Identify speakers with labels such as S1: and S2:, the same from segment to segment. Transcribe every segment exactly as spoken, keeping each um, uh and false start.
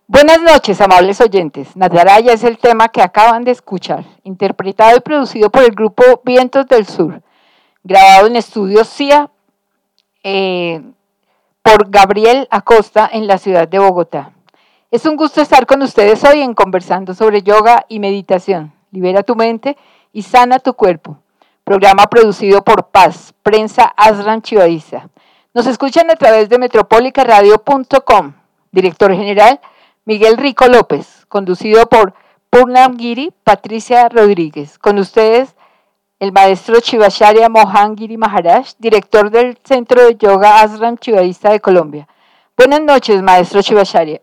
S1: Buenas noches, amables oyentes. Nataraya es el tema que acaban de escuchar, interpretado y producido por el grupo Vientos del Sur, grabado en estudios C I A eh, por Gabriel Acosta en la ciudad de Bogotá. Es un gusto estar con ustedes hoy en Conversando sobre Yoga y Meditación. Libera tu mente y sana tu cuerpo. Programa producido por Paz, Prensa Aslan Chivadiza. Nos escuchan a través de metropolica radio punto com. Director general, Miguel Rico López. Conducido por Purnam Giri, Patricia Rodríguez. Con ustedes, el maestro Shivacharya Mohan Giri Maharaj, director del Centro de Yoga Aslan Chivadiza de Colombia. Buenas noches, maestro Shivacharya.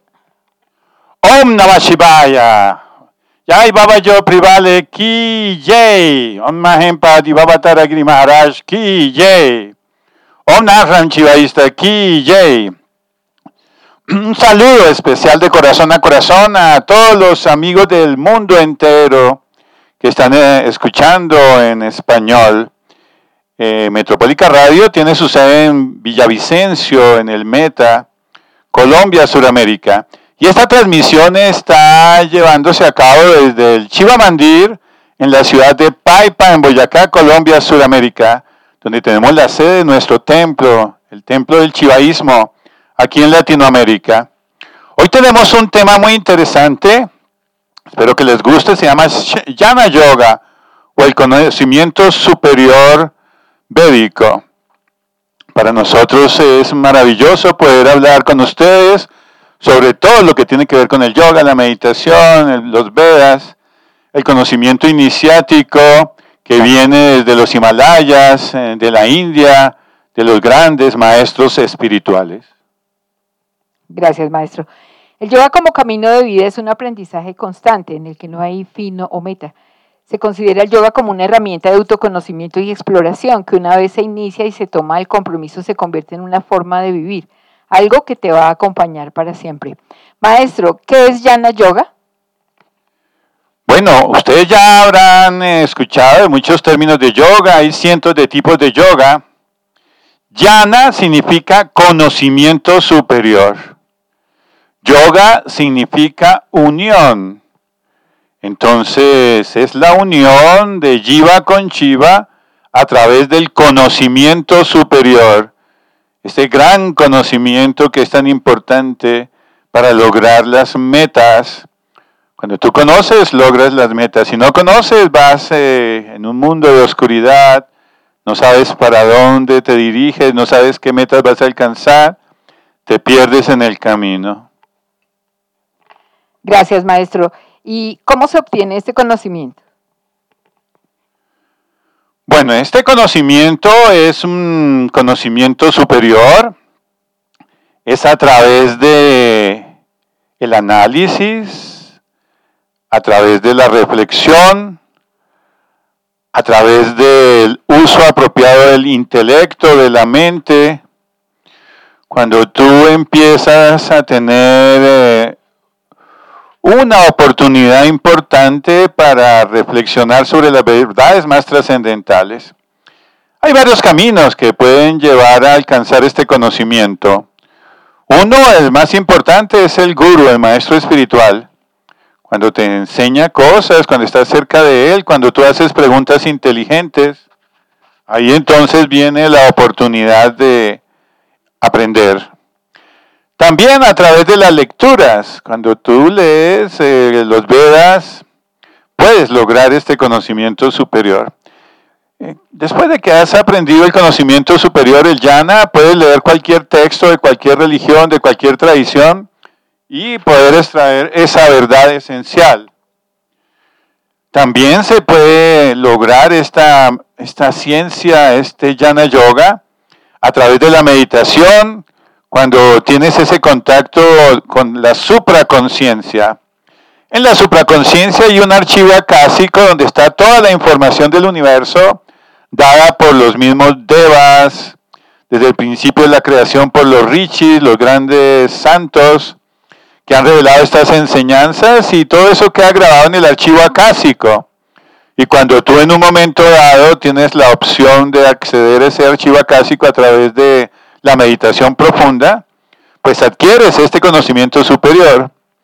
S2: Om Namah Shivaya. Jai Baba Jo Privale Ki Jai. Om Mahempati Baba Taragiri Maharaj Ki Jai. Om Aslan Chivadista Ki Jai. Un saludo especial de corazón a corazón a todos los amigos del mundo entero que están eh, escuchando en español. Eh, Metropólica Radio tiene su sede en Villavicencio, en el Meta, Colombia, Suramérica. Y esta transmisión está llevándose a cabo desde el Chiva Mandir, en la ciudad de Paipa, en Boyacá, Colombia, Suramérica, donde tenemos la sede de nuestro templo, el templo del chivaísmo, aquí en Latinoamérica. Hoy tenemos un tema muy interesante, espero que les guste, se llama Jnana Yoga, o el conocimiento superior védico. Para nosotros es maravilloso poder hablar con ustedes sobre todo lo que tiene que ver con el yoga, la meditación, el, los Vedas, el conocimiento iniciático que viene desde los Himalayas, de la India, de los grandes maestros espirituales.
S1: Gracias, maestro. El yoga como camino de vida es un aprendizaje constante en el que no hay fin o meta. Se considera el yoga como una herramienta de autoconocimiento y exploración que una vez se inicia y se toma el compromiso se convierte en una forma de vivir, algo que te va a acompañar para siempre. Maestro, ¿qué es Jnana Yoga?
S2: Bueno, ustedes ya habrán escuchado de muchos términos de yoga, hay cientos de tipos de yoga. Jnana significa conocimiento superior. Yoga significa unión. Entonces, es la unión de Jiva con Shiva a través del conocimiento superior. Este gran conocimiento que es tan importante para lograr las metas. Cuando tú conoces, logras las metas. Si no conoces, vas eh, en un mundo de oscuridad, no sabes para dónde te diriges, no sabes qué metas vas a alcanzar, te pierdes en el camino.
S1: Gracias, maestro. ¿Y cómo se obtiene este conocimiento?
S2: Bueno, este conocimiento es un conocimiento superior, es a través de el análisis, a través de la reflexión, a través del uso apropiado del intelecto, de la mente. Cuando tú empiezas a tener eh, una oportunidad importante para reflexionar sobre las verdades más trascendentales. Hay varios caminos que pueden llevar a alcanzar este conocimiento. Uno, el más importante, es el guru, el maestro espiritual. Cuando te enseña cosas, cuando estás cerca de él, cuando tú haces preguntas inteligentes, ahí entonces viene la oportunidad de aprender. También a través de las lecturas, cuando tú lees eh, los Vedas, puedes lograr este conocimiento superior. Eh, después de que has aprendido el conocimiento superior, el jnana, puedes leer cualquier texto de cualquier religión, de cualquier tradición, y poder extraer esa verdad esencial. También se puede lograr esta, esta ciencia, este jnana yoga, a través de la meditación, cuando tienes ese contacto con la supraconciencia. En la supraconciencia hay un archivo acásico donde está toda la información del universo, dada por los mismos devas, desde el principio de la creación por los rishis, los grandes santos, que han revelado estas enseñanzas, y todo eso queda grabado en el archivo acásico. Y cuando tú en un momento dado tienes la opción de acceder a ese archivo acásico a través de la meditación profunda, pues adquieres este conocimiento superior.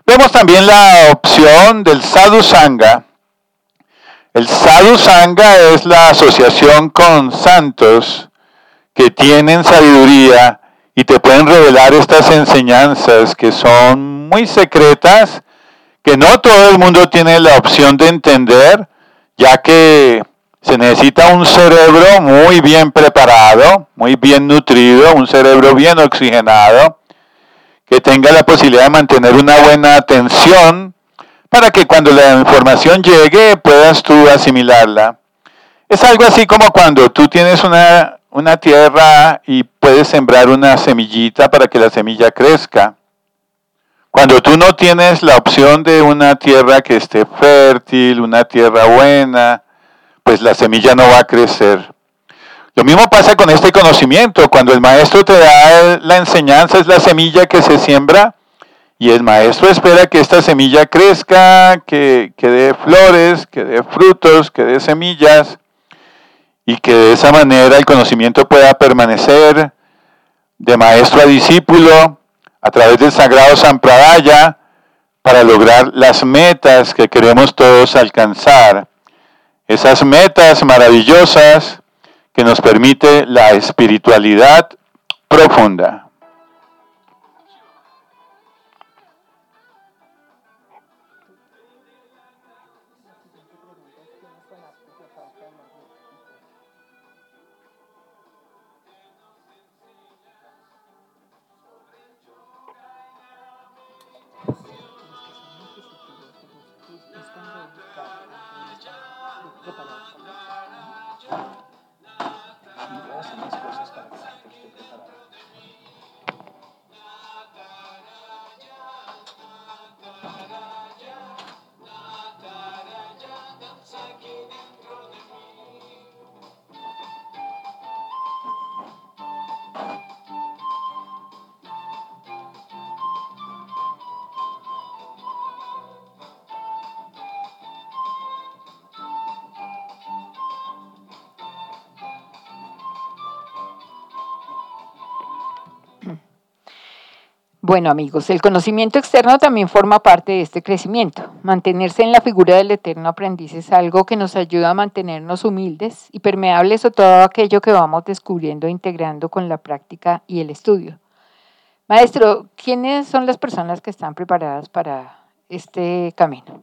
S2: Vemos también la opción del Sadhu Sangha. El Sadhu Sangha es la asociación con santos que tienen sabiduría y te pueden revelar estas enseñanzas que son muy secretas, que no todo el mundo tiene la opción de entender, ya que se necesita un cerebro muy bien preparado, muy bien nutrido, un cerebro bien oxigenado, que tenga la posibilidad de mantener una buena atención para que cuando la información llegue puedas tú asimilarla. Es algo así como cuando tú tienes una, una tierra y puedes sembrar una semillita para que la semilla crezca. Cuando tú no tienes la opción de una tierra que esté fértil, una tierra buena, pues la semilla no va a crecer. Lo mismo pasa con este conocimiento. Cuando el maestro te da la enseñanza, es la semilla que se siembra y el maestro espera que esta semilla crezca, que, que dé flores, que dé frutos, que dé semillas y que de esa manera el conocimiento pueda permanecer de maestro a discípulo a través del sagrado Sampradaya para lograr las metas que queremos todos alcanzar. Esas metas maravillosas que nos permite la espiritualidad profunda.
S1: Bueno, amigos, el conocimiento externo también forma parte de este crecimiento. Mantenerse en la figura del eterno aprendiz es algo que nos ayuda a mantenernos humildes y permeables a todo aquello que vamos descubriendo e integrando con la práctica y el estudio. Maestro, ¿quiénes son las personas que están preparadas para este camino?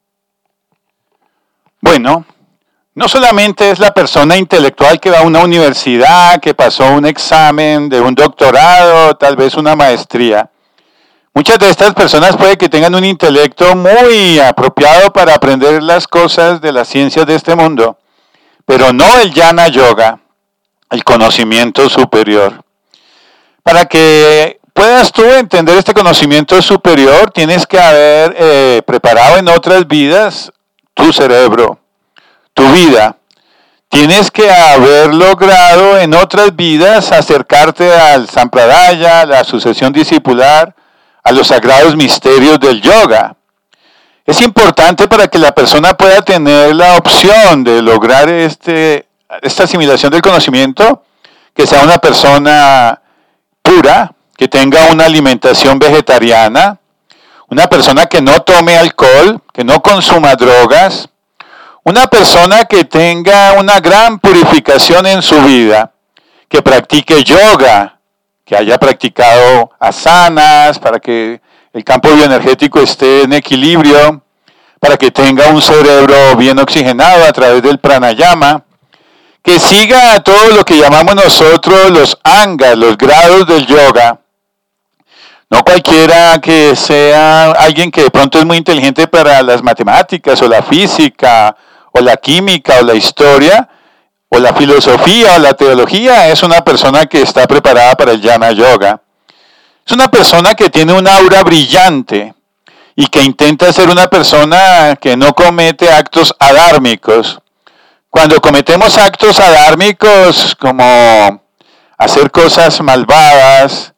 S2: Bueno, no solamente es la persona intelectual que va a una universidad, que pasó un examen de un doctorado, tal vez una maestría. Muchas de estas personas puede que tengan un intelecto muy apropiado para aprender las cosas de las ciencias de este mundo, pero no el Jnana Yoga, el conocimiento superior. Para que puedas tú entender este conocimiento superior, tienes que haber eh, preparado en otras vidas tu cerebro, tu vida. Tienes que haber logrado en otras vidas acercarte al Sampradaya, a la sucesión discipular, a los sagrados misterios del yoga. Es importante para que la persona pueda tener la opción de lograr este, esta asimilación del conocimiento, que sea una persona pura, que tenga una alimentación vegetariana, una persona que no tome alcohol, que no consuma drogas, una persona que tenga una gran purificación en su vida, que practique yoga, que haya practicado asanas, para que el campo bioenergético esté en equilibrio, para que tenga un cerebro bien oxigenado a través del pranayama, que siga todo lo que llamamos nosotros los angas, los grados del yoga. No cualquiera que sea alguien que de pronto es muy inteligente para las matemáticas o la física o la química o la historia o la filosofía o la teología, es una persona que está preparada para el Jnana Yoga. Es una persona que tiene un aura brillante y que intenta ser una persona que no comete actos adármicos. Cuando cometemos actos adármicos como hacer cosas malvadas,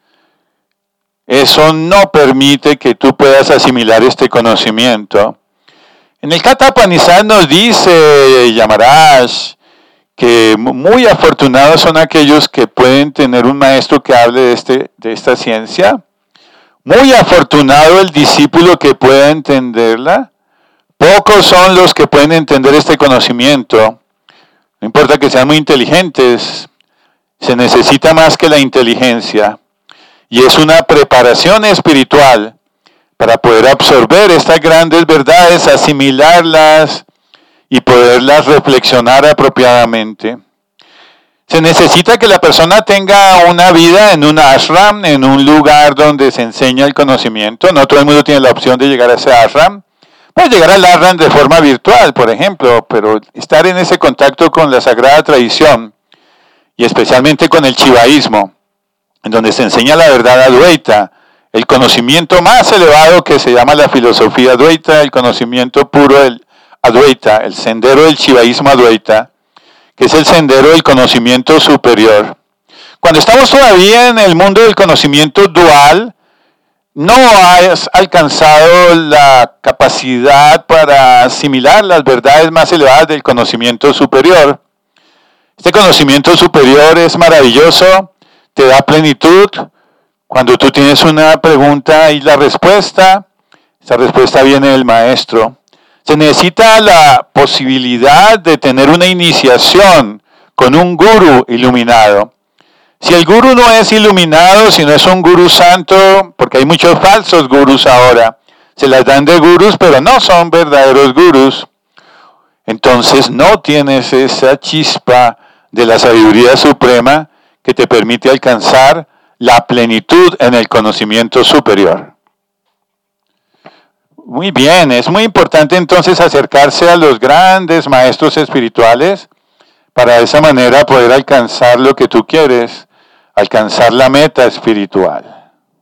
S2: eso no permite que tú puedas asimilar este conocimiento. En el Katha Upanishad nos dice Yamaraj que muy afortunados son aquellos que pueden tener un maestro que hable de, este, de esta ciencia. Muy afortunado el discípulo que pueda entenderla. Pocos son los que pueden entender este conocimiento. No importa que sean muy inteligentes, se necesita más que la inteligencia. Y es una preparación espiritual para poder absorber estas grandes verdades, asimilarlas y poderlas reflexionar apropiadamente. Se necesita que la persona tenga una vida en un ashram, en un lugar donde se enseña el conocimiento. No todo el mundo tiene la opción de llegar a ese ashram. Puede llegar al ashram de forma virtual, por ejemplo, pero estar en ese contacto con la sagrada tradición y especialmente con el chivaísmo, en donde se enseña la verdad advaita, el conocimiento más elevado que se llama la filosofía advaita, el conocimiento puro del advaita, el sendero del chivaísmo advaita, que es el sendero del conocimiento superior. Cuando estamos todavía en el mundo del conocimiento dual, no has alcanzado la capacidad para asimilar las verdades más elevadas del conocimiento superior. Este conocimiento superior es maravilloso, te da plenitud. Cuando tú tienes una pregunta y la respuesta, esa respuesta viene del maestro. Se necesita la posibilidad de tener una iniciación con un gurú iluminado. Si el gurú no es iluminado, si no es un gurú santo, porque hay muchos falsos gurús ahora, se las dan de gurús, pero no son verdaderos gurús, entonces no tienes esa chispa de la sabiduría suprema que te permite alcanzar la plenitud en el conocimiento superior. Muy bien, es muy importante entonces acercarse a los grandes maestros espirituales para de esa manera poder alcanzar lo que tú quieres, alcanzar la meta espiritual.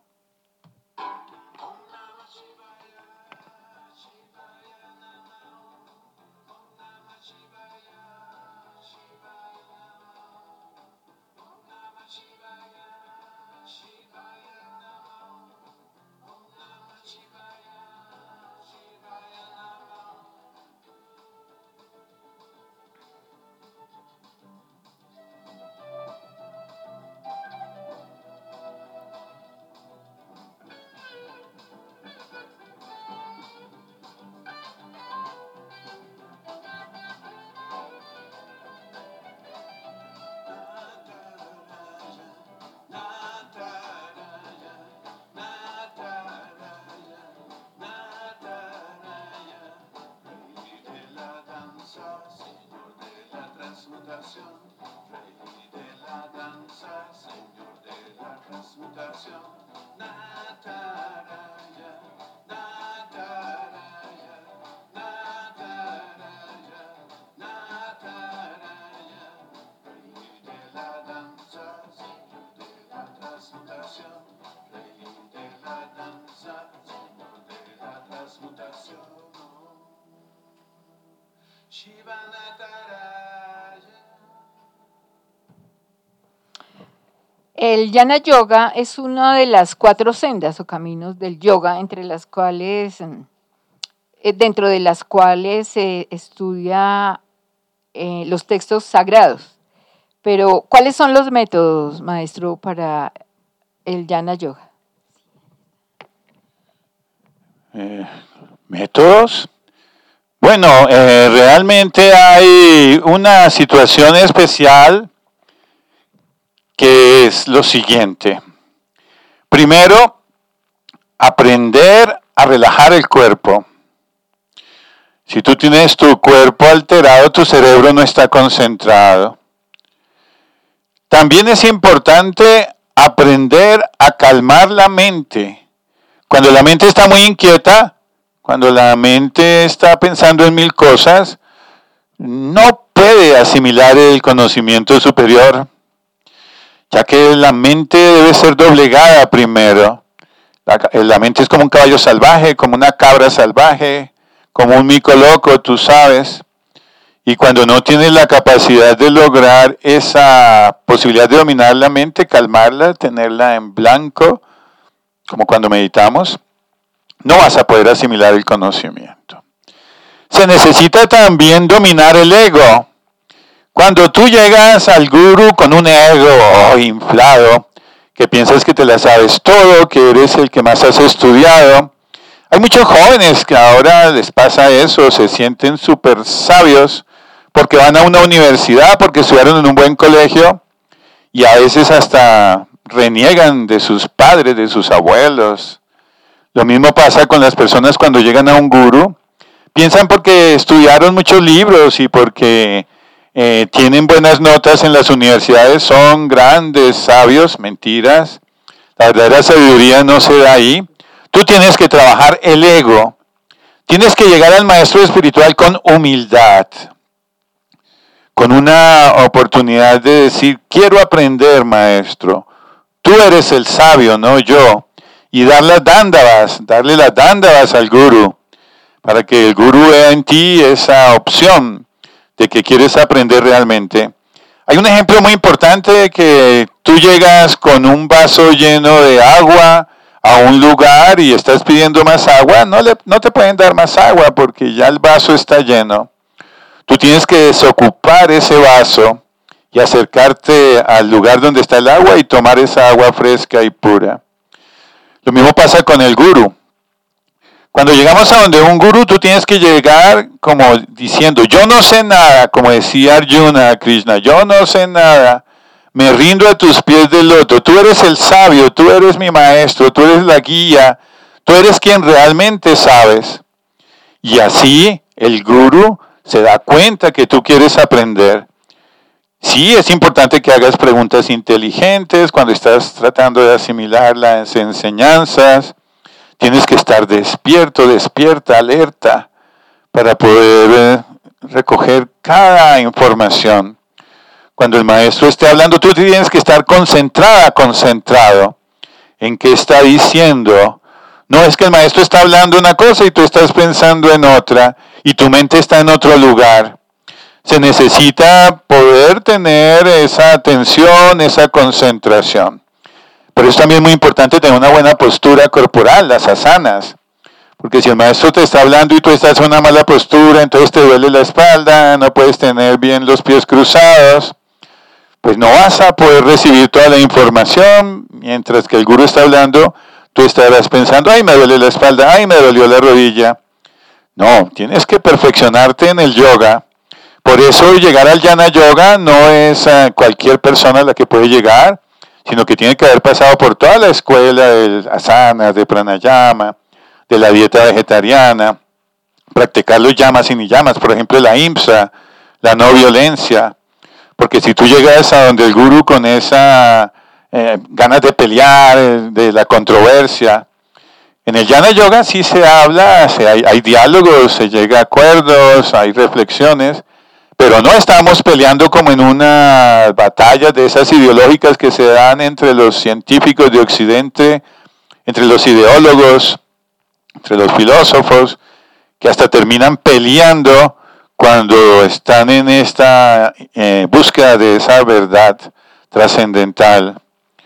S1: El Jnana Yoga es una de las cuatro sendas o caminos del yoga, entre las cuales, dentro de las cuales se estudia eh, los textos sagrados. Pero, ¿cuáles son los métodos, maestro, para el Jnana Yoga?
S2: Eh, ¿Métodos? Bueno, eh, realmente hay una situación especial que es lo siguiente. Primero, aprender a relajar el cuerpo. Si tú tienes tu cuerpo alterado, tu cerebro no está concentrado. También es importante aprender a calmar la mente. Cuando la mente está muy inquieta, cuando la mente está pensando en mil cosas, no puede asimilar el conocimiento superior, ya que la mente debe ser doblegada primero. La, la mente es como un caballo salvaje, como una cabra salvaje, como un mico loco, tú sabes. Y cuando no tienes la capacidad de lograr esa posibilidad de dominar la mente, calmarla, tenerla en blanco, como cuando meditamos, no vas a poder asimilar el conocimiento. Se necesita también dominar el ego. Cuando tú llegas al gurú con un ego oh, inflado, que piensas que te la sabes todo, que eres el que más has estudiado. Hay muchos jóvenes que ahora les pasa eso, se sienten súper sabios porque van a una universidad, porque estudiaron en un buen colegio y a veces hasta reniegan de sus padres, de sus abuelos. Lo mismo pasa con las personas cuando llegan a un gurú. Piensan porque estudiaron muchos libros y porque eh, tienen buenas notas en las universidades, son grandes sabios. Mentiras. La verdadera sabiduría no se da ahí. Tú tienes que trabajar el ego. Tienes que llegar al maestro espiritual con humildad, con una oportunidad de decir, quiero aprender, maestro. Tú eres el sabio, no yo. Y dar las dándavas, darle las dándavas al gurú, para que el gurú vea en ti esa opción de que quieres aprender realmente. Hay un ejemplo muy importante de que tú llegas con un vaso lleno de agua a un lugar y estás pidiendo más agua, no, le, no te pueden dar más agua porque ya el vaso está lleno. Tú tienes que desocupar ese vaso y acercarte al lugar donde está el agua y tomar esa agua fresca y pura. Lo mismo pasa con el gurú. Cuando llegamos a donde un gurú, tú tienes que llegar como diciendo, yo no sé nada, como decía Arjuna a Krishna, yo no sé nada, me rindo a tus pies de loto, tú eres el sabio, tú eres mi maestro, tú eres la guía, tú eres quien realmente sabes. Y así el gurú se da cuenta que tú quieres aprender. Sí, es importante que hagas preguntas inteligentes cuando estás tratando de asimilar las enseñanzas. Tienes que estar despierto, despierta, alerta, para poder recoger cada información. Cuando el maestro esté hablando, tú tienes que estar concentrada, concentrado en qué está diciendo. No es que el maestro está hablando una cosa y tú estás pensando en otra y tu mente está en otro lugar. Se necesita poder tener esa atención, esa concentración. Pero es también muy importante tener una buena postura corporal, las asanas. Porque si el maestro te está hablando y tú estás en una mala postura, entonces te duele la espalda, no puedes tener bien los pies cruzados, pues no vas a poder recibir toda la información. Mientras que el gurú está hablando, tú estarás pensando, ay, me duele la espalda, ay, me dolió la rodilla. No, tienes que perfeccionarte en el yoga. Por eso llegar al Jnana Yoga no es uh, cualquier persona la que puede llegar, sino que tiene que haber pasado por toda la escuela de asanas, de pranayama, de la dieta vegetariana, practicar los yamas y niyamas, por ejemplo la imsa, la no violencia, porque si tú llegas a donde el gurú con esa eh, ganas de pelear, de la controversia, en el Jnana Yoga sí se habla, se, hay, hay diálogos, se llega a acuerdos, hay reflexiones, pero no estamos peleando como en una batalla de esas ideológicas que se dan entre los científicos de Occidente, entre los ideólogos, entre los filósofos, que hasta terminan peleando cuando están en esta eh, búsqueda de esa verdad trascendental.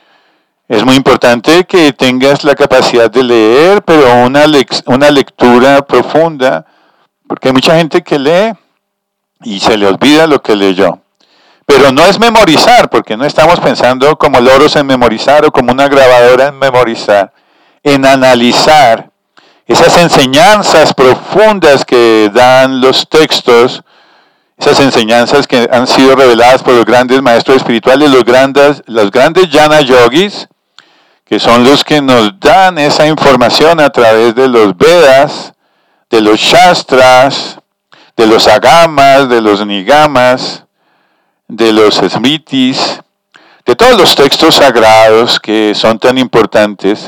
S2: Es muy importante que tengas la capacidad de leer, pero una, lex- una lectura profunda, porque hay mucha gente que lee y se le olvida lo que leyó. Pero no es memorizar, porque no estamos pensando como loros en memorizar o como una grabadora en memorizar, en analizar esas enseñanzas profundas que dan los textos, esas enseñanzas que han sido reveladas por los grandes maestros espirituales, los grandes, los grandes Jnana Yogis, que son los que nos dan esa información a través de los Vedas, de los Shastras, de los Agamas, de los Nigamas, de los Smritis, de todos los textos sagrados que son tan importantes.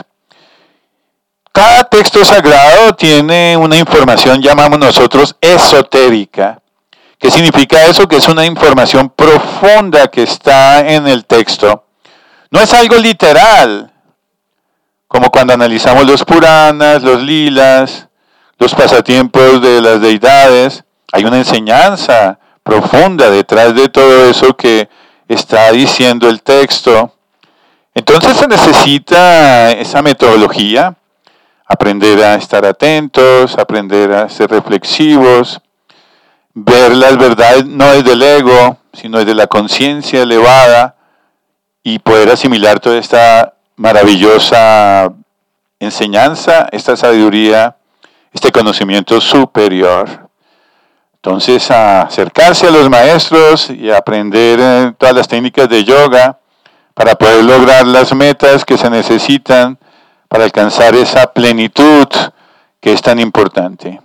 S2: Cada texto sagrado tiene una información, llamamos nosotros, esotérica. ¿Qué significa eso? Que es una información profunda que está en el texto. No es algo literal, como cuando analizamos los Puranas, los Lilas, los pasatiempos de las deidades. Hay una enseñanza profunda detrás de todo eso que está diciendo el texto. Entonces se necesita esa metodología, aprender a estar atentos, aprender a ser reflexivos, ver las verdades no desde el ego, sino desde la conciencia elevada y poder asimilar toda esta maravillosa enseñanza, esta sabiduría, este conocimiento superior. Entonces, a acercarse a los maestros y a aprender eh, todas las técnicas de yoga para poder lograr las metas que se necesitan para alcanzar esa plenitud que es tan importante.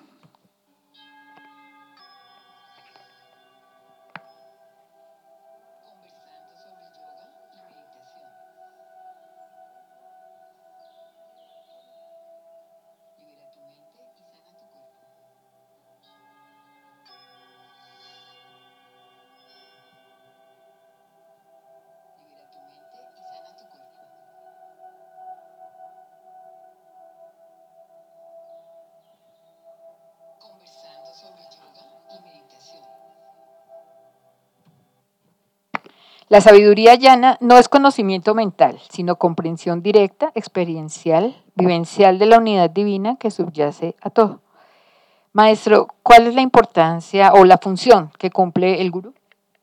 S1: La sabiduría llana no es conocimiento mental, sino comprensión directa, experiencial, vivencial de la unidad divina que subyace a todo. Maestro, ¿cuál es la importancia o la función que cumple el gurú?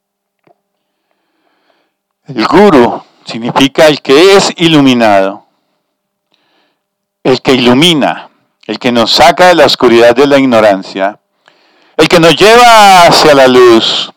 S2: El gurú significa el que es iluminado, el que ilumina, el que nos saca de la oscuridad de la ignorancia, el que nos lleva hacia la luz,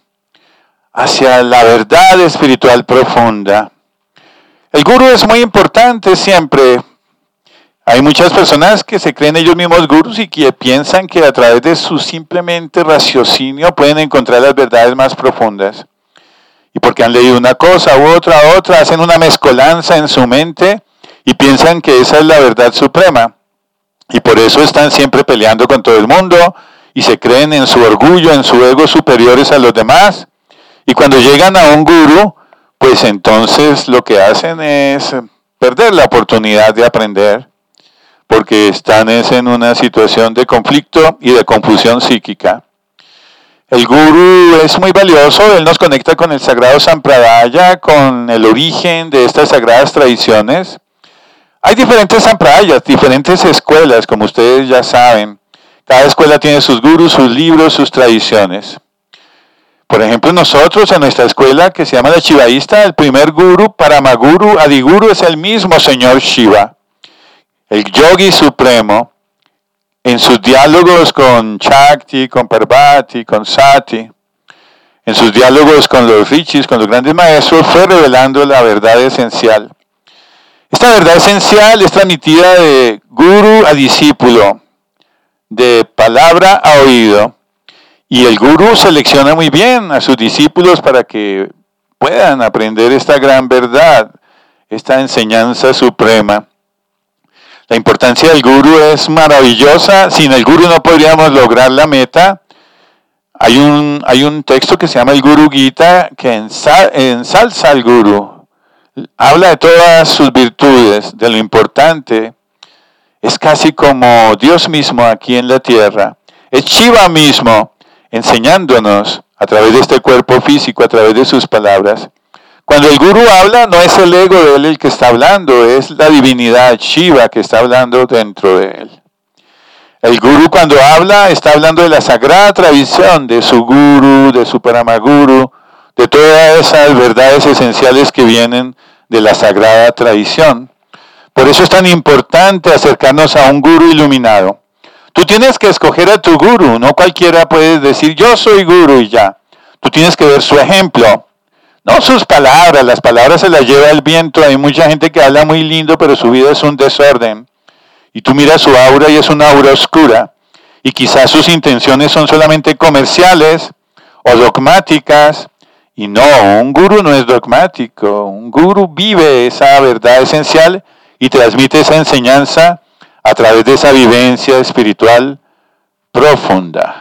S2: hacia la verdad espiritual profunda. El gurú es muy importante siempre. Hay muchas personas que se creen ellos mismos gurús y que piensan que a través de su simplemente raciocinio pueden encontrar las verdades más profundas. Y porque han leído una cosa u otra, otra, hacen una mezcolanza en su mente y piensan que esa es la verdad suprema. Y por eso están siempre peleando con todo el mundo y se creen en su orgullo, en su ego superiores a los demás. Y cuando llegan a un gurú, pues entonces lo que hacen es perder la oportunidad de aprender, porque están en una situación de conflicto y de confusión psíquica. El gurú es muy valioso, él nos conecta con el sagrado Sampradaya, con el origen de estas sagradas tradiciones. Hay diferentes sampradayas, diferentes escuelas, como ustedes ya saben. Cada escuela tiene sus gurús, sus libros, sus tradiciones. Por ejemplo, nosotros en nuestra escuela, que se llama la Shivaísta, el primer gurú, Paramaguru, Adiguru, es el mismo señor Shiva, el yogi supremo, en sus diálogos con Shakti, con Parvati, con Sati, en sus diálogos con los rishis, con los grandes maestros, fue revelando la verdad esencial. Esta verdad esencial es transmitida de gurú a discípulo, de palabra a oído. Y el gurú selecciona muy bien a sus discípulos para que puedan aprender esta gran verdad, esta enseñanza suprema. La importancia del gurú es maravillosa. Sin el gurú no podríamos lograr la meta. Hay un, hay un texto que se llama el Guru Gita que ensal, ensalza al gurú. Habla de todas sus virtudes, de lo importante. Es casi como Dios mismo aquí en la tierra. Es Shiva mismo, enseñándonos a través de este cuerpo físico, a través de sus palabras. Cuando el gurú habla, no es el ego de él el que está hablando, es la divinidad Shiva que está hablando dentro de él. El gurú cuando habla, está hablando de la sagrada tradición de su gurú, de su paramaguru, de todas esas verdades esenciales que vienen de la sagrada tradición. Por eso es tan importante acercarnos a un gurú iluminado. Tú tienes que escoger a tu gurú, no cualquiera puede decir yo soy gurú y ya. Tú tienes que ver su ejemplo, no sus palabras, las palabras se las lleva el viento. Hay mucha gente que habla muy lindo, pero su vida es un desorden. Y tú miras su aura y es una aura oscura. Y quizás sus intenciones son solamente comerciales o dogmáticas. Y no, un gurú no es dogmático. Un gurú vive esa verdad esencial y transmite esa enseñanza a través de esa vivencia espiritual profunda.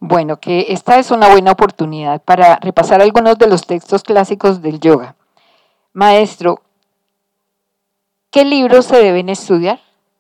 S1: Bueno, que esta es una buena oportunidad para repasar algunos de los textos clásicos del yoga. Maestro, ¿qué libros se deben estudiar?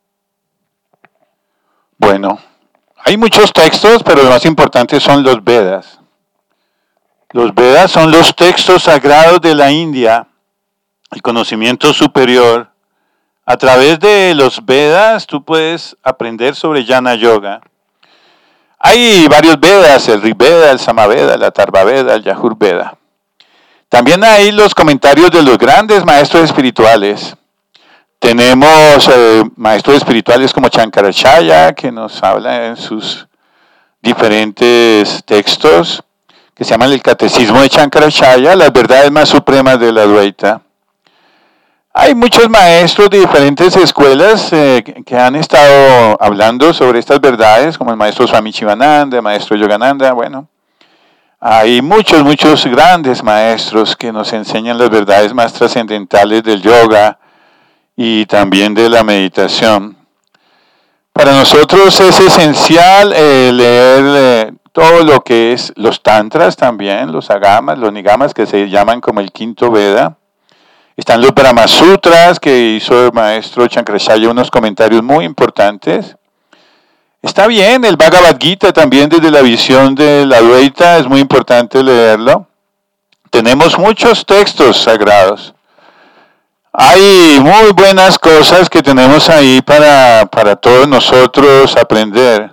S2: Bueno, hay muchos textos, pero lo más importante son los Vedas. Los Vedas son los textos sagrados de la India, el conocimiento superior. A través de los Vedas tú puedes aprender sobre Jnana Yoga. Hay varios Vedas, el Rig Veda, el Samaveda, el Atharva Veda, el Yajur Veda. También hay los comentarios de los grandes maestros espirituales. Tenemos eh, maestros espirituales como Shankaracharya, que nos habla en sus diferentes textos, que se llaman el Catecismo de Shankaracharya, las verdades más supremas de la Advaita. Hay muchos maestros de diferentes escuelas eh, que han estado hablando sobre estas verdades, como el maestro Swami Shivananda, el maestro Yogananda. Bueno, hay muchos, muchos grandes maestros que nos enseñan las verdades más trascendentales del yoga y también de la meditación. Para nosotros es esencial eh, leer eh, todo lo que es los tantras también, los agamas, los nigamas, que se llaman como el quinto Veda. Están los Brahma Sutras, que hizo el maestro Shankaracharya unos comentarios muy importantes. Está bien, el Bhagavad Gita también desde la visión de la Advaita, es muy importante leerlo. Tenemos muchos textos sagrados. Hay muy buenas cosas que tenemos ahí para, para todos nosotros aprender.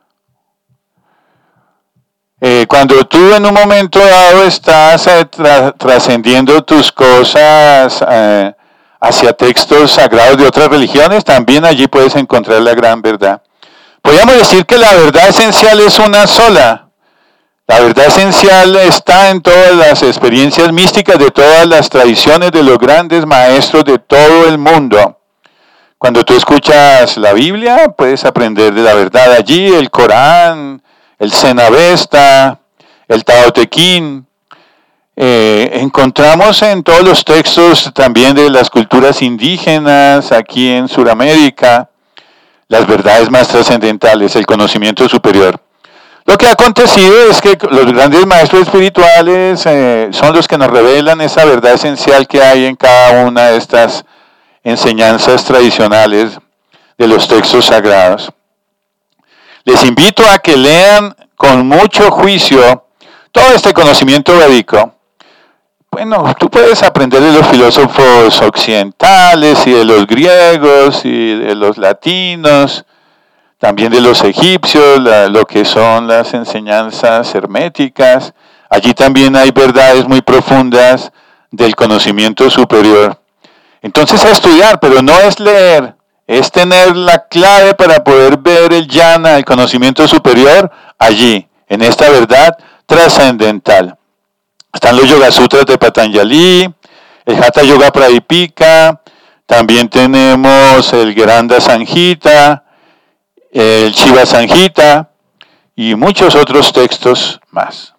S2: Eh, cuando tú en un momento dado estás eh, tra- trascendiendo tus cosas eh, hacia textos sagrados de otras religiones, también allí puedes encontrar la gran verdad. Podríamos decir que la verdad esencial es una sola. La verdad esencial está en todas las experiencias místicas de todas las tradiciones de los grandes maestros de todo el mundo. Cuando tú escuchas la Biblia, puedes aprender de la verdad allí, el Corán, el Cenavesta, el Tao Te Ching. Eh, encontramos en todos los textos también de las culturas indígenas aquí en Sudamérica las verdades más trascendentales, el conocimiento superior. Lo que ha acontecido es que los grandes maestros espirituales eh, son los que nos revelan esa verdad esencial que hay en cada una de estas enseñanzas tradicionales de los textos sagrados. Les invito a que lean con mucho juicio todo este conocimiento védico. Bueno, tú puedes aprender de los filósofos occidentales y de los griegos y de los latinos, también de los egipcios, la, lo que son las enseñanzas herméticas. Allí también hay verdades muy profundas del conocimiento superior. Entonces a estudiar, pero no es leer, es tener la clave para poder ver el jnana, el conocimiento superior, allí, en esta verdad trascendental. Están los Yoga Sutras de Patanjali, el Hatha Yoga Pradipika, también tenemos el Granda Sanghita, el Shiva Sanghita y muchos otros textos más.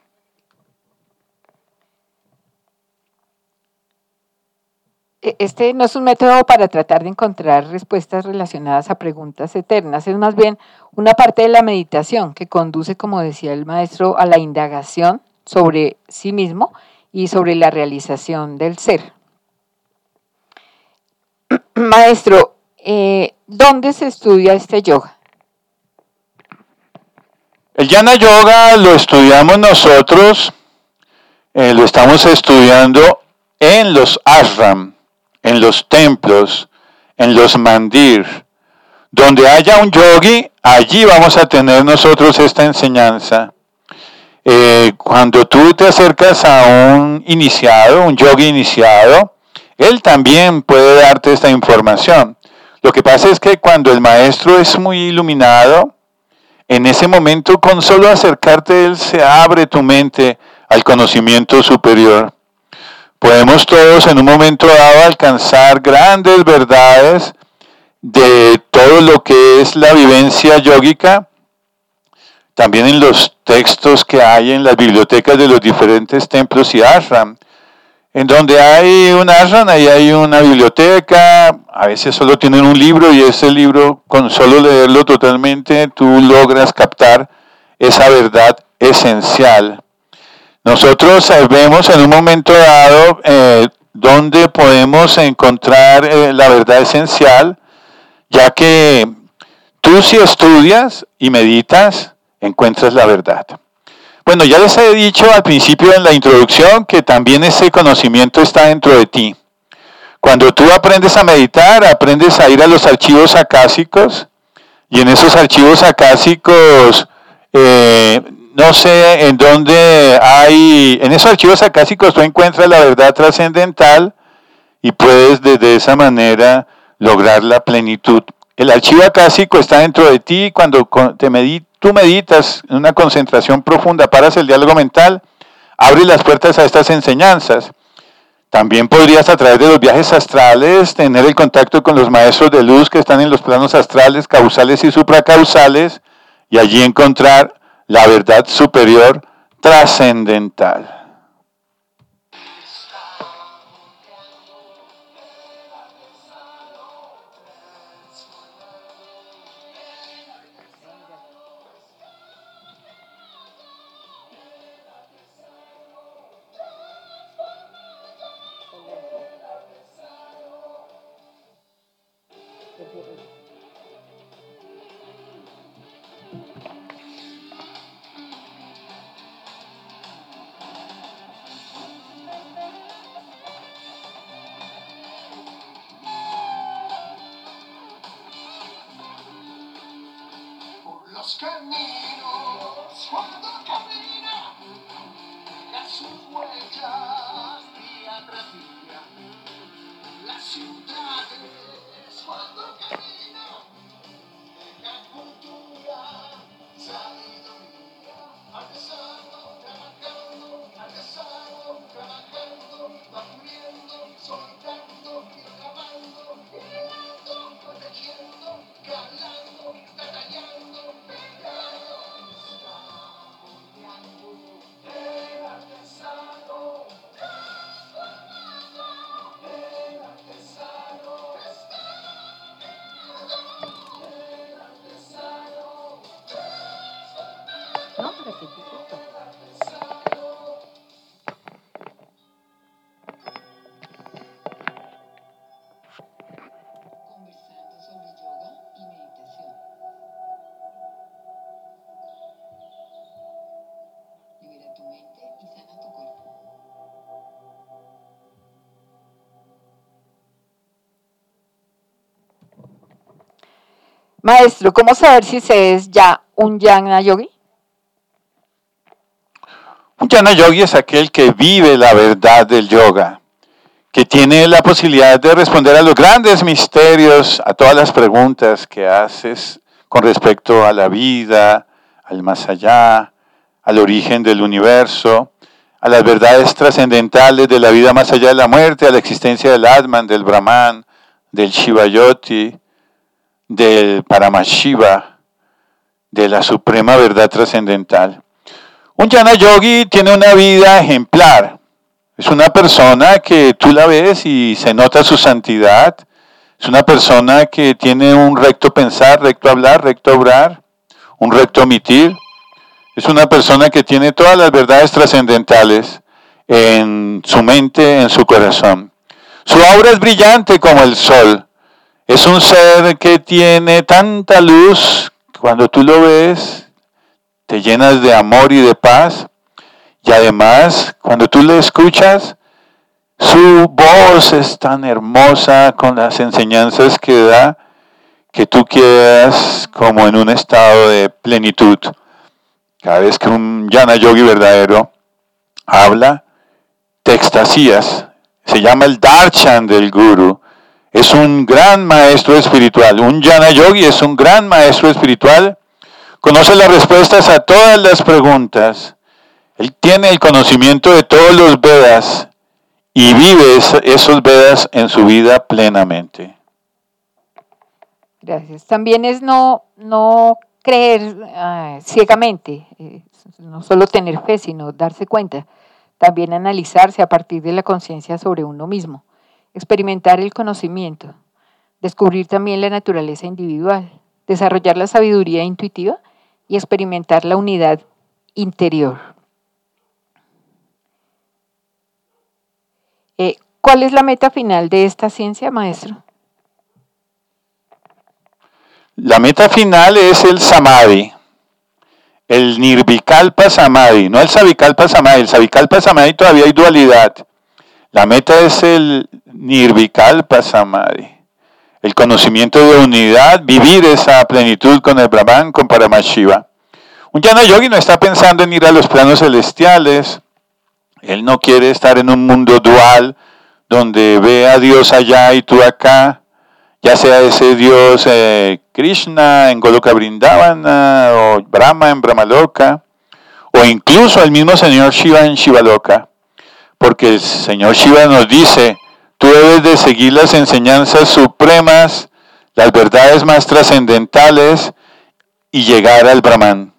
S1: Este no es un método para tratar de encontrar respuestas relacionadas a preguntas eternas, es más bien una parte de la meditación que conduce, como decía el maestro, a la indagación sobre sí mismo y sobre la realización del ser. Maestro, eh, ¿dónde se estudia este yoga?
S2: El Jnana Yoga lo estudiamos nosotros, eh, lo estamos estudiando en los ashram, en los templos, en los mandir. Donde haya un yogi, allí vamos a tener nosotros esta enseñanza. Eh, cuando tú te acercas a un iniciado, un yogi iniciado, él también puede darte esta información. Lo que pasa es que cuando el maestro es muy iluminado, en ese momento con solo acercarte a él se abre tu mente al conocimiento superior. Podemos todos en un momento dado alcanzar grandes verdades de todo lo que es la vivencia yógica, también en los textos que hay en las bibliotecas de los diferentes templos y ashram. En donde hay un ashram, ahí hay una biblioteca, a veces solo tienen un libro y ese libro, con solo leerlo totalmente, tú logras captar esa verdad esencial. Nosotros eh, vemos en un momento dado eh, dónde podemos encontrar eh, la verdad esencial, ya que tú si estudias y meditas, encuentras la verdad. Bueno, ya les he dicho al principio en la introducción que también ese conocimiento está dentro de ti. Cuando tú aprendes a meditar, aprendes a ir a los archivos acásicos, y en esos archivos acásicos, eh, no sé en dónde hay, en esos archivos acásicos tú encuentras la verdad trascendental y puedes desde esa manera lograr la plenitud. El archivo acásico está dentro de ti. Cuando te medit, tú meditas en una concentración profunda, paras el diálogo mental, abres las puertas a estas enseñanzas. También podrías a través de los viajes astrales tener el contacto con los maestros de luz que están en los planos astrales, causales y supracausales, y allí encontrar la verdad superior trascendental.
S3: Los caminos cuando camina, las sus huellas día tras día, las ciudades cuando camina, dejan cultura, sabiduría, artesano, trabajando, artesano, trabajando, va muriendo, soltando, grabando, mirando, protegiendo, calando, detallando.
S1: No, para que te
S3: Conversando sobre yoga y meditación. Libera tu mente y sana tu cuerpo.
S1: Maestro, ¿cómo saber si se es ya un Jnana Yogi?
S2: Un Jnana Yogi es aquel que vive la verdad del yoga, que tiene la posibilidad de responder a los grandes misterios, a todas las preguntas que haces con respecto a la vida, al más allá, al origen del universo, a las verdades trascendentales de la vida más allá de la muerte, a la existencia del Atman, del Brahman, del Shivayoti, del Paramashiva, de la suprema verdad trascendental. Un Jnana Yogi tiene una vida ejemplar. Es una persona que tú la ves y se nota su santidad. Es una persona que tiene un recto pensar, recto hablar, recto obrar, un recto omitir. Es una persona que tiene todas las verdades trascendentales en su mente, en su corazón. Su aura es brillante como el sol. Es un ser que tiene tanta luz, cuando tú lo ves, te llenas de amor y de paz. Y además, cuando tú le escuchas, su voz es tan hermosa con las enseñanzas que da, que tú quedas como en un estado de plenitud. Cada vez que un Jnana Yogi verdadero habla, te extasías. Se llama el Darshan del Guru. Es un gran maestro espiritual. Un Jnana Yogi es un gran maestro espiritual. Conoce las respuestas a todas las preguntas. Él tiene el conocimiento de todos los Vedas y vive esos Vedas en su vida plenamente.
S1: Gracias. También es no, no creer uh, ciegamente, eh, no solo tener fe, sino darse cuenta. También analizarse a partir de la conciencia sobre uno mismo. Experimentar el conocimiento. Descubrir también la naturaleza individual. Desarrollar la sabiduría intuitiva y experimentar la unidad interior. Eh, ¿Cuál es la meta final de esta ciencia, maestro?
S2: La meta final es el samadhi, el nirvikalpa samadhi, no el savikalpa samadhi. El savikalpa samadhi todavía hay dualidad. La meta es el nirvikalpa samadhi, el conocimiento de unidad, vivir esa plenitud con el Brahman, con Paramashiva. Un Jnana Yogi no está pensando en ir a los planos celestiales. Él no quiere estar en un mundo dual donde ve a Dios allá y tú acá, ya sea ese Dios eh, Krishna en Goloka Vrindavana o Brahma en Brahmaloka, o incluso el mismo señor Shiva en Shivaloka, porque el señor Shiva nos dice, tú debes de seguir las enseñanzas supremas, las verdades más trascendentales y llegar al Brahman,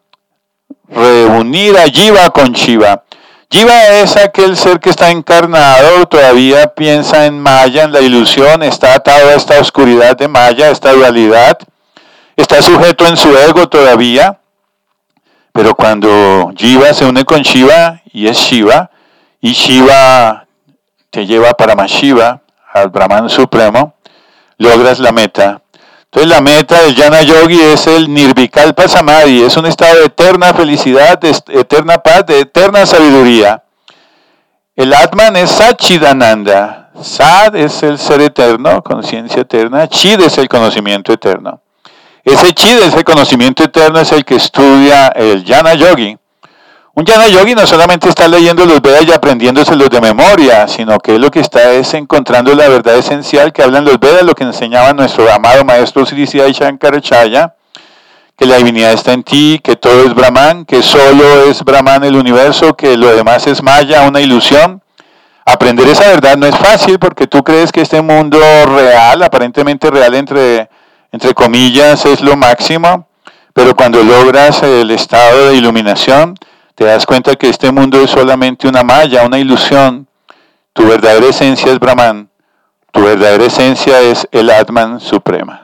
S2: reunir a Jiva con Shiva. Jiva es aquel ser que está encarnado, todavía piensa en Maya, en la ilusión, está atado a esta oscuridad de Maya, esta dualidad, está sujeto en su ego todavía, pero cuando Jiva se une con Shiva y es Shiva, y Shiva te lleva a Paramashiva, al Brahman Supremo, logras la meta. Entonces la meta del Jnana Yogi es el Nirvikalpa Samadhi, es un estado de eterna felicidad, de eterna paz, de eterna sabiduría. El Atman es Satchidananda. Sat es el ser eterno, conciencia eterna. Chid es el conocimiento eterno. Ese Chid, ese conocimiento eterno, es el que estudia el Jnana Yogi. Un Jnana Yogi no solamente está leyendo los Vedas y aprendiéndoselos de memoria, sino que lo que está es encontrando la verdad esencial que hablan los Vedas, lo que enseñaba nuestro amado maestro Sri Siddhai Shankaracharya, que la divinidad está en ti, que todo es Brahman, que solo es Brahman el universo, que lo demás es Maya, una ilusión. Aprender esa verdad no es fácil porque tú crees que este mundo real, aparentemente real entre, entre comillas, es lo máximo, pero cuando logras el estado de iluminación, te das cuenta que este mundo es solamente una maya, una ilusión. Tu verdadera esencia es Brahman. Tu verdadera esencia es el Atman Suprema.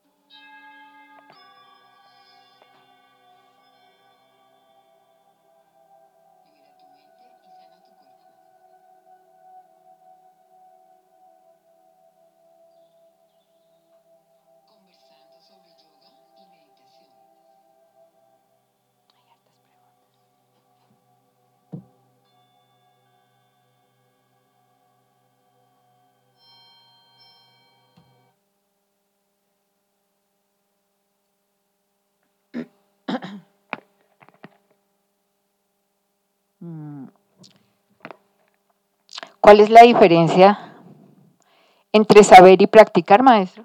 S3: Conversando sobre yoga y meditación.
S1: ¿Cuál es la diferencia entre saber y practicar, maestro?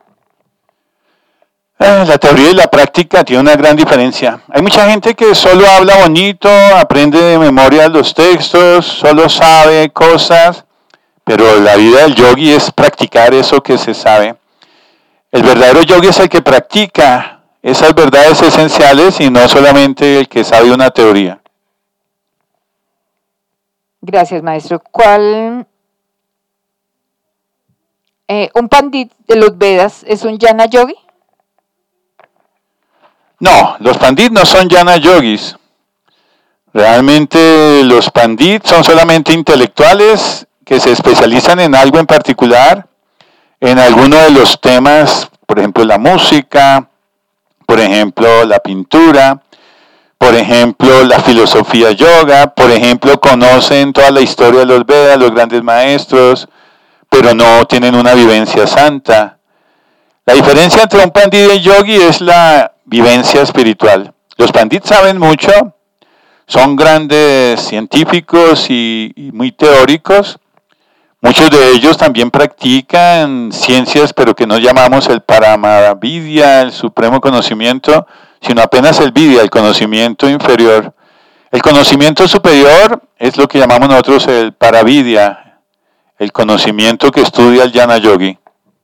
S2: La teoría y la práctica tienen una gran diferencia. Hay mucha gente que solo habla bonito, aprende de memoria los textos, solo sabe cosas, pero la vida del yogi es practicar eso que se sabe. El verdadero yogi es el que practica esas verdades esenciales y no solamente el que sabe una teoría.
S1: Gracias, maestro. ¿Cuál? Eh, ¿Un pandit de los Vedas es un Jnana Yogi?
S2: No, los pandit no son Jnana Yogis. Realmente los pandit son solamente intelectuales que se especializan en algo en particular, en alguno de los temas, por ejemplo la música, por ejemplo la pintura, por ejemplo la filosofía yoga, por ejemplo conocen toda la historia de los Vedas, los grandes maestros, pero no tienen una vivencia santa. La diferencia entre un pandit y un yogi es la vivencia espiritual. Los pandits saben mucho, son grandes científicos y, y muy teóricos. Muchos de ellos también practican ciencias, pero que no llamamos el Paramavidya, el supremo conocimiento, sino apenas el Vidya, el conocimiento inferior. El conocimiento superior es lo que llamamos nosotros el Paravidya, el conocimiento que estudia el Jnana Yogi.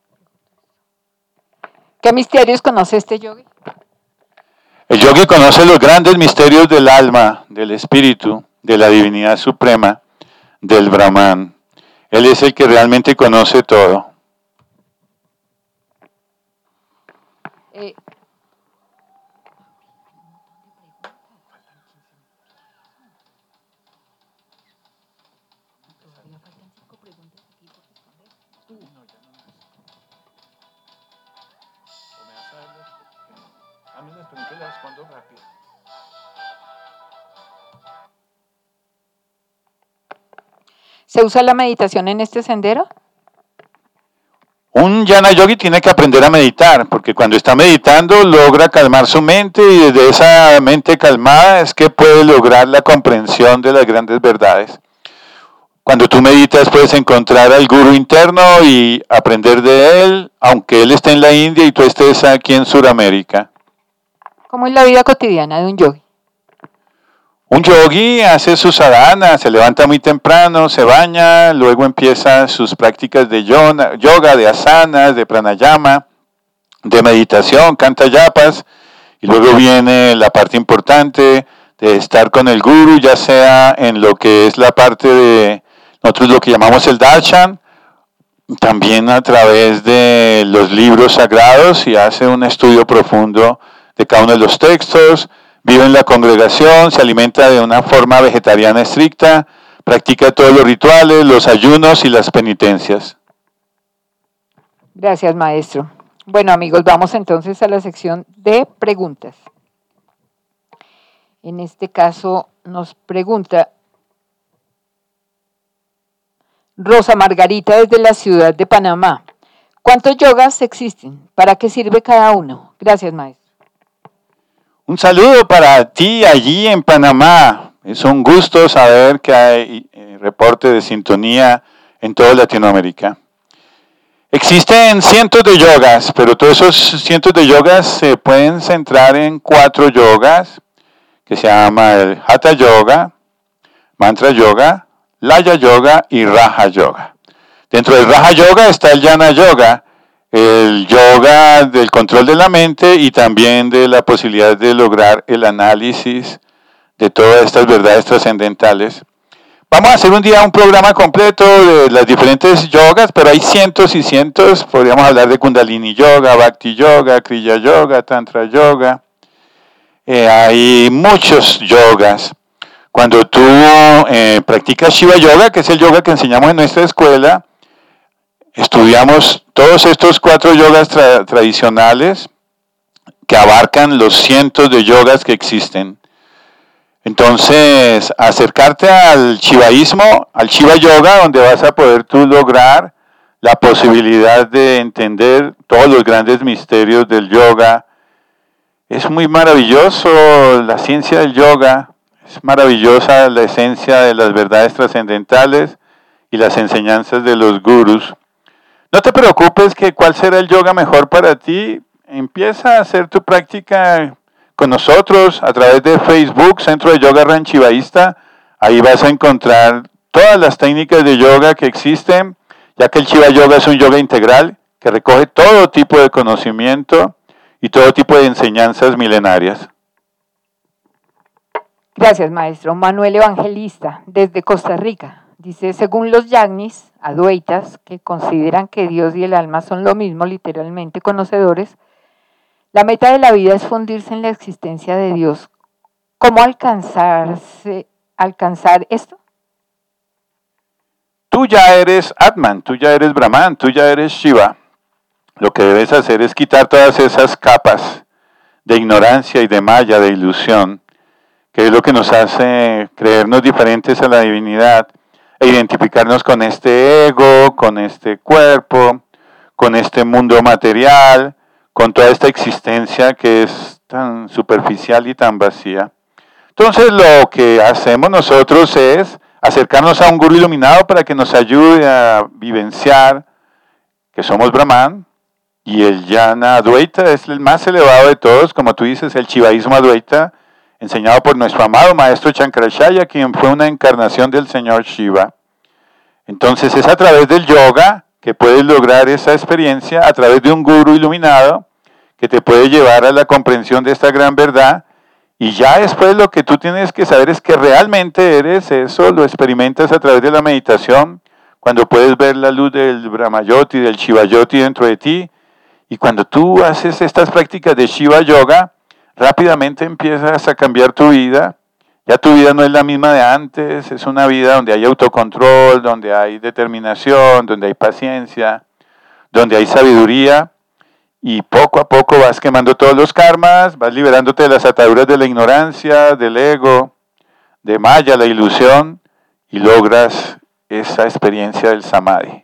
S1: ¿Qué misterios conoce este yogi?
S2: El yogi conoce los grandes misterios del alma, del espíritu, de la divinidad suprema, del Brahman. Él es el que realmente conoce todo.
S1: Eh,
S2: que la respondo rápido.
S1: ¿Se usa la meditación en este sendero?
S2: Un Jnana Yogi tiene que aprender a meditar, porque cuando está meditando logra calmar su mente y desde esa mente calmada es que puede lograr la comprensión de las grandes verdades. Cuando tú meditas puedes encontrar al gurú interno y aprender de él, aunque él esté en la India y tú estés aquí en Sudamérica.
S1: ¿Cómo es la vida cotidiana de un yogi?
S2: Un yogi hace su sadhana, se levanta muy temprano, se baña, luego empieza sus prácticas de yoga, de asanas, de pranayama, de meditación, canta yapas, y luego viene la parte importante de estar con el guru, ya sea en lo que es la parte de nosotros lo que llamamos el darshan, también a través de los libros sagrados y hace un estudio profundo de cada uno de los textos. Vive en la congregación, se alimenta de una forma vegetariana estricta, practica todos los rituales, los ayunos y las penitencias.
S1: Gracias, maestro. Bueno, amigos, vamos entonces a la sección de preguntas. En este caso nos pregunta Rosa Margarita desde la ciudad de Panamá. ¿Cuántos yogas existen? ¿Para qué sirve cada uno? Gracias, maestro.
S2: Un saludo para ti allí en Panamá. Es un gusto saber que hay eh, reporte de sintonía en toda Latinoamérica. Existen cientos de yogas, pero todos esos cientos de yogas se pueden centrar en cuatro yogas, que se llama el Hatha Yoga, Mantra Yoga, Laya Yoga y Raja Yoga. Dentro del Raja Yoga está el Jnana Yoga, el yoga del control de la mente y también de la posibilidad de lograr el análisis de todas estas verdades trascendentales. Vamos a hacer un día un programa completo de las diferentes yogas, pero hay cientos y cientos. Podríamos hablar de Kundalini Yoga, Bhakti Yoga, Kriya Yoga, Tantra Yoga. Eh, hay muchos yogas. Cuando tú eh, practicas Shiva Yoga, que es el yoga que enseñamos en nuestra escuela, estudiamos todos estos cuatro yogas tra- tradicionales que abarcan los cientos de yogas que existen. Entonces, acercarte al shivaísmo, al Shiva Yoga, donde vas a poder tú lograr la posibilidad de entender todos los grandes misterios del yoga. Es muy maravilloso la ciencia del yoga, es maravillosa la esencia de las verdades trascendentales y las enseñanzas de los gurús. No te preocupes que cuál será el yoga mejor para ti. Empieza a hacer tu práctica con nosotros a través de Facebook, Centro de Yoga Ranchivaísta. Ahí vas a encontrar todas las técnicas de yoga que existen, ya que el Shiva Yoga es un yoga integral que recoge todo tipo de conocimiento y todo tipo de enseñanzas milenarias.
S1: Gracias, maestro. Manuel Evangelista, desde Costa Rica. Dice, según los yagnis, advaitas, que consideran que Dios y el alma son lo mismo, literalmente conocedores, la meta de la vida es fundirse en la existencia de Dios. ¿Cómo alcanzarse, alcanzar esto?
S2: Tú ya eres Atman, tú ya eres Brahman, tú ya eres Shiva. Lo que debes hacer es quitar todas esas capas de ignorancia y de maya, de ilusión, que es lo que nos hace creernos diferentes a la divinidad e identificarnos con este ego, con este cuerpo, con este mundo material, con toda esta existencia que es tan superficial y tan vacía. Entonces lo que hacemos nosotros es acercarnos a un gurú iluminado para que nos ayude a vivenciar que somos Brahman, y el Jnana Advaita es el más elevado de todos, como tú dices, el Shivaísmo Advaita, enseñado por nuestro amado maestro Shankaracharya, quien fue una encarnación del señor Shiva. Entonces es a través del yoga que puedes lograr esa experiencia, a través de un gurú iluminado, que te puede llevar a la comprensión de esta gran verdad, y ya después lo que tú tienes que saber es que realmente eres eso, lo experimentas a través de la meditación, cuando puedes ver la luz del Brahmayoti, del Shivayoti dentro de ti, y cuando tú haces estas prácticas de Shiva Yoga, rápidamente empiezas a cambiar tu vida. Ya tu vida no es la misma de antes, es una vida donde hay autocontrol, donde hay determinación, donde hay paciencia, donde hay sabiduría. y poco a poco vas quemando todos los karmas, vas liberándote de las ataduras de la ignorancia, del ego, de Maya, la ilusión, y logras esa experiencia del Samadhi.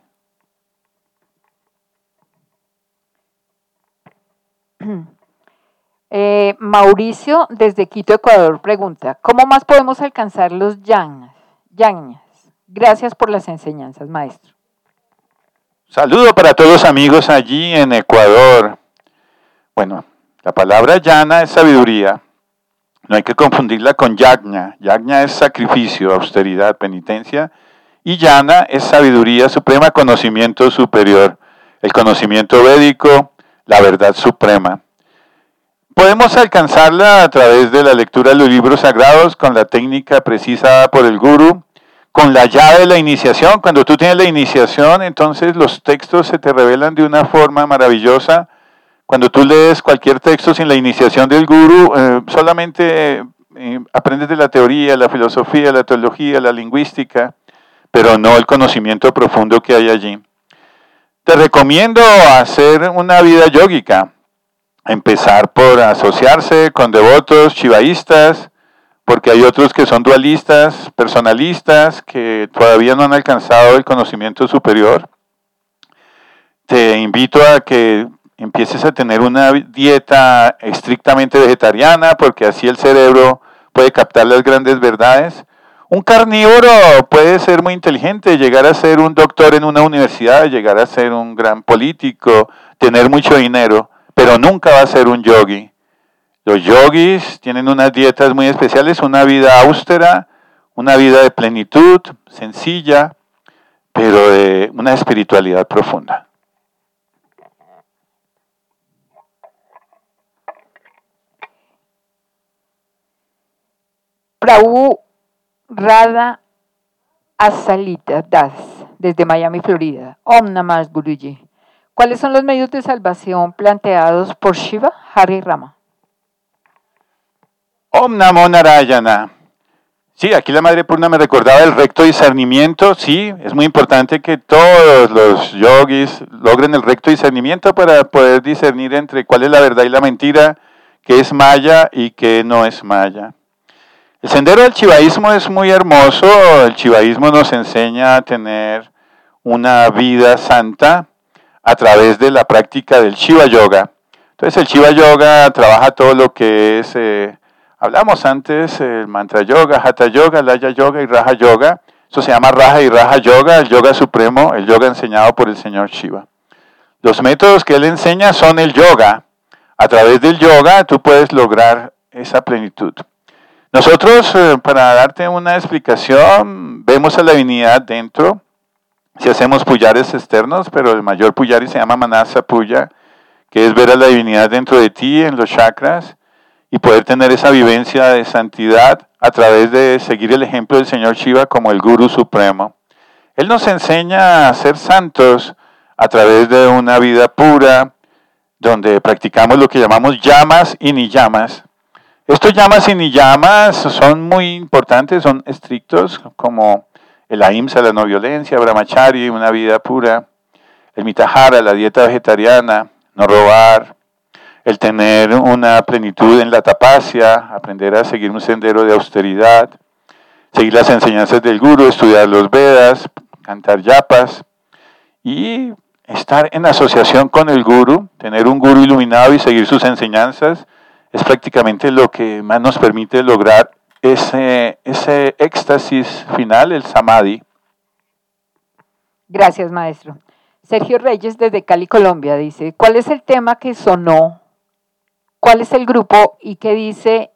S1: Eh, Mauricio, desde Quito, Ecuador, pregunta, ¿cómo más podemos alcanzar los yagnas? yagnas? Gracias por las enseñanzas, maestro.
S2: Saludo para todos los amigos allí en Ecuador. Bueno, la palabra yana es sabiduría. No hay que confundirla con yagna. Yagna es sacrificio, austeridad, penitencia. Y yana es sabiduría suprema, conocimiento superior. El conocimiento védico, la verdad suprema. Podemos alcanzarla a través de la lectura de los libros sagrados con la técnica precisa por el guru, con la llave de la iniciación. Cuando tú tienes la iniciación, entonces los textos se te revelan de una forma maravillosa. Cuando tú lees cualquier texto sin la iniciación del guru, eh, solamente eh, aprendes de la teoría, la filosofía, la teología, la lingüística, pero no el conocimiento profundo que hay allí. Te recomiendo hacer una vida yógica. Empezar por asociarse con devotos shivaístas, porque hay otros que son dualistas, personalistas, que todavía no han alcanzado el conocimiento superior. Te invito a que empieces a tener una dieta estrictamente vegetariana, porque así el cerebro puede captar las grandes verdades. Un carnívoro puede ser muy inteligente, llegar a ser un doctor en una universidad, llegar a ser un gran político, tener mucho dinero, pero nunca va a ser un yogi. Los yogis tienen unas dietas muy especiales, una vida austera, una vida de plenitud, sencilla, pero de una espiritualidad profunda.
S1: Prabhu Radha Asalita Das, desde Miami, Florida. Om Namah Guruji. ¿Cuáles son los medios de salvación planteados por Shiva, Hari Rama?
S2: Om Namo Narayana. Sí, aquí la Madre Purna me recordaba el recto discernimiento. Sí, es muy importante que todos los yogis logren el recto discernimiento para poder discernir entre cuál es la verdad y la mentira, qué es maya y qué no es maya. El sendero del chivaísmo es muy hermoso. El chivaísmo nos enseña a tener una vida santa a través de la práctica del Shiva Yoga. Entonces el Shiva Yoga trabaja todo lo que es, eh, hablamos antes, el Mantra Yoga, Hatha Yoga, Laya Yoga y Raja Yoga. Eso se llama Raja y Raja Yoga, el yoga supremo, el yoga enseñado por el señor Shiva. Los métodos que él enseña son el yoga. A través del yoga tú puedes lograr esa plenitud. Nosotros, eh, para darte una explicación, vemos a la divinidad dentro. Si hacemos puyares externos, pero el mayor puyari se llama Manasa Puya, que es ver a la divinidad dentro de ti, en los chakras, y poder tener esa vivencia de santidad a través de seguir el ejemplo del señor Shiva como el Guru Supremo. Él nos enseña a ser santos a través de una vida pura, donde practicamos lo que llamamos yamas y niyamas. Estos yamas y niyamas son muy importantes, son estrictos, como el ahimsa, la no violencia, brahmachari, una vida pura, el mitahara, la dieta vegetariana, no robar, el tener una plenitud en la tapasya, aprender a seguir un sendero de austeridad, seguir las enseñanzas del guru, estudiar los Vedas, cantar yapas y estar en asociación con el guru, tener un guru iluminado y seguir sus enseñanzas, es prácticamente lo que más nos permite lograr ese, ese éxtasis final, el samadhi.
S1: Gracias, maestro. Sergio Reyes, desde Cali, Colombia, dice, ¿cuál es el tema que sonó? ¿Cuál es el grupo? ¿Y qué dice?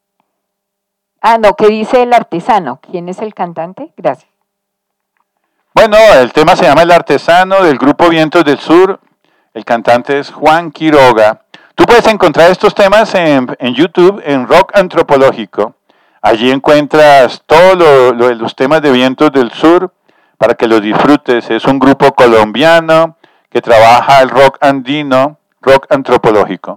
S1: Ah, no, ¿qué dice el artesano? ¿Quién es el cantante? Gracias.
S2: Bueno, el tema se llama El Artesano, del grupo Vientos del Sur. El cantante es Juan Quiroga. Tú puedes encontrar estos temas en, en YouTube, en Rock Antropológico. Allí encuentras todos lo, lo, los temas de Vientos del Sur para que los disfrutes. Es un grupo colombiano que trabaja el rock andino, rock antropológico.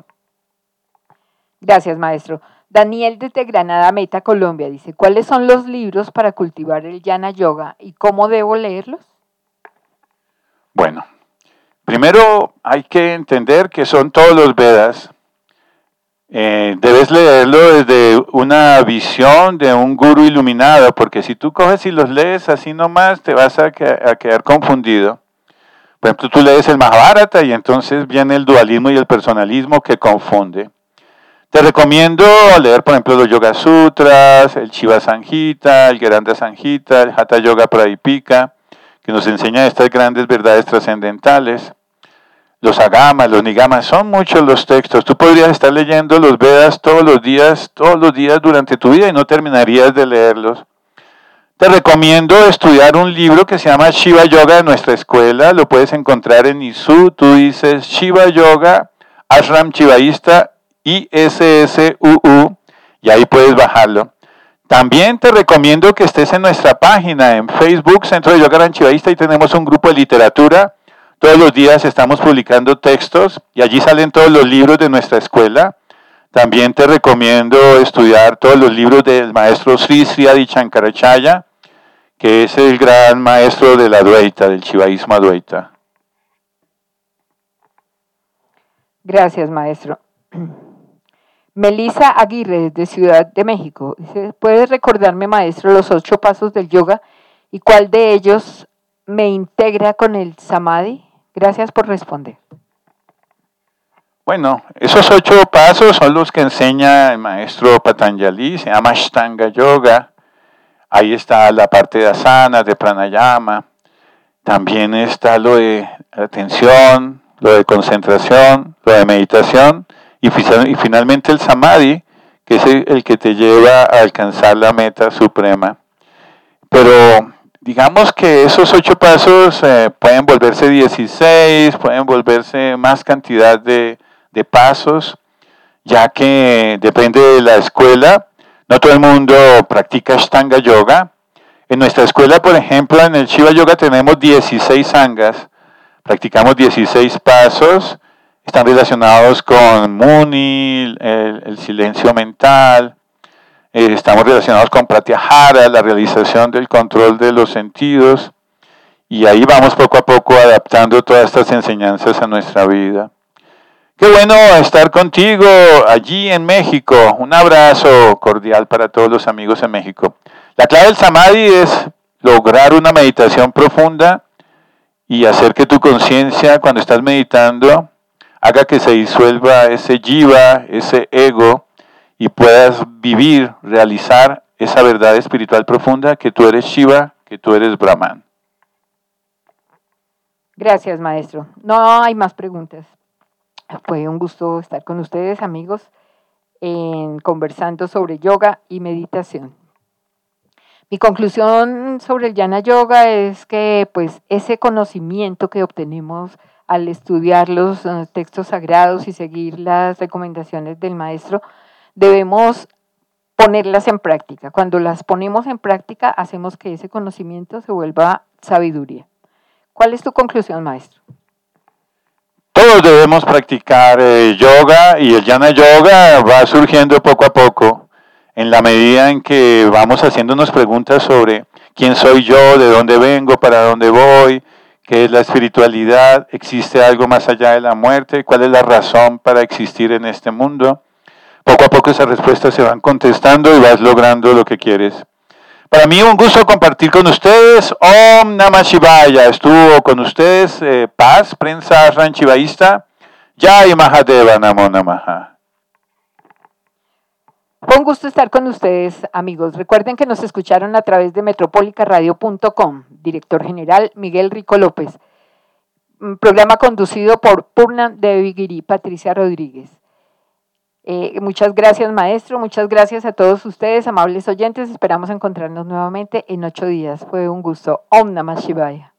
S1: Gracias, maestro. Daniel desde Granada Meta, Colombia, dice, ¿cuáles son los libros para cultivar el Jnana Yoga y cómo debo leerlos?
S2: Bueno, Primero hay que entender que son todos los Vedas. Eh, debes leerlo desde una visión de un gurú iluminado, porque si tú coges y los lees así nomás, te vas a, que, a quedar confundido. Por ejemplo, tú lees el Mahabharata y entonces viene el dualismo y el personalismo que confunde. Te recomiendo leer, por ejemplo, los Yoga Sutras, el Shiva Sanjita, el Geranda Sanjita, el Hatha Yoga Pradipika, que nos enseña estas grandes verdades trascendentales. Los agamas, los nigamas, son muchos los textos. Tú podrías estar leyendo los Vedas todos los días, todos los días durante tu vida y no terminarías de leerlos. Te recomiendo estudiar un libro que se llama Shiva Yoga de nuestra escuela. Lo puedes encontrar en I S U. Tú dices Shiva Yoga, Ashram Shivaísta, I S S U U, y ahí puedes bajarlo. También te recomiendo que estés en nuestra página, en Facebook, Centro de Yoga Shivaísta, y tenemos un grupo de literatura. Todos los días estamos publicando textos y allí salen todos los libros de nuestra escuela. También te recomiendo estudiar todos los libros del maestro Sri Sri Adi Shankaracharya, que es el gran maestro de la Advaita, del Shivaísmo Advaita.
S1: Gracias, maestro. Melissa Aguirre, de Ciudad de México, dice, ¿puedes recordarme, maestro, los ocho pasos del yoga y cuál de ellos me integra con el samadhi? Gracias por responder.
S2: Bueno, esos ocho pasos son los que enseña el maestro Patanjali, se llama Ashtanga Yoga. Ahí está la parte de asana, de pranayama. También está lo de atención, lo de concentración, lo de meditación. Y, y finalmente el samadhi, que es el, el que te lleva a alcanzar la meta suprema. Pero digamos que esos ocho pasos eh, pueden volverse dieciséis, pueden volverse más cantidad de, de pasos, ya que depende de la escuela. No todo el mundo practica Ashtanga Yoga. En nuestra escuela, por ejemplo, en el Shiva Yoga tenemos dieciséis sanghas. Practicamos dieciséis pasos. Están relacionados con Muni, el, el silencio mental. Eh, estamos relacionados con Pratyahara, la realización del control de los sentidos. Y ahí vamos poco a poco adaptando todas estas enseñanzas a nuestra vida. Qué bueno estar contigo allí en México. Un abrazo cordial para todos los amigos en México. La clave del samadhi es lograr una meditación profunda y hacer que tu conciencia, cuando estás meditando, haga que se disuelva ese jiva, ese ego, y puedas vivir, realizar esa verdad espiritual profunda que tú eres Shiva, que tú eres Brahman.
S1: Gracias, maestro. No hay más preguntas. Fue un gusto estar con ustedes, amigos, en conversando sobre yoga y meditación. Mi conclusión sobre el Jnana Yoga es que pues, ese conocimiento que obtenemos al estudiar los uh, textos sagrados y seguir las recomendaciones del maestro, debemos ponerlas en práctica. Cuando las ponemos en práctica, hacemos que ese conocimiento se vuelva sabiduría. ¿Cuál es tu conclusión, maestro?
S2: Todos debemos practicar eh, yoga, y el Jnana Yoga va surgiendo poco a poco en la medida en que vamos haciéndonos preguntas sobre quién soy yo, de dónde vengo, para dónde voy, qué es la espiritualidad, existe algo más allá de la muerte, cuál es la razón para existir en este mundo. Poco a poco esas respuestas se van contestando y vas logrando lo que quieres. Para mí un gusto compartir con ustedes. Om Namah Shivaya. Estuvo con ustedes eh, Paz, Prensa Ashram Shivaísta. Jai Mahadeva Namo Namaha.
S1: Fue un gusto estar con ustedes, amigos. Recuerden que nos escucharon a través de metropolica radio punto com. Director general Miguel Rico López. Programa conducido por Purna Devi Giri, Patricia Rodríguez. Eh, muchas gracias, maestro. Muchas gracias a todos ustedes, amables oyentes. Esperamos encontrarnos nuevamente en ocho días. Fue un gusto. Om Namah Shivaya.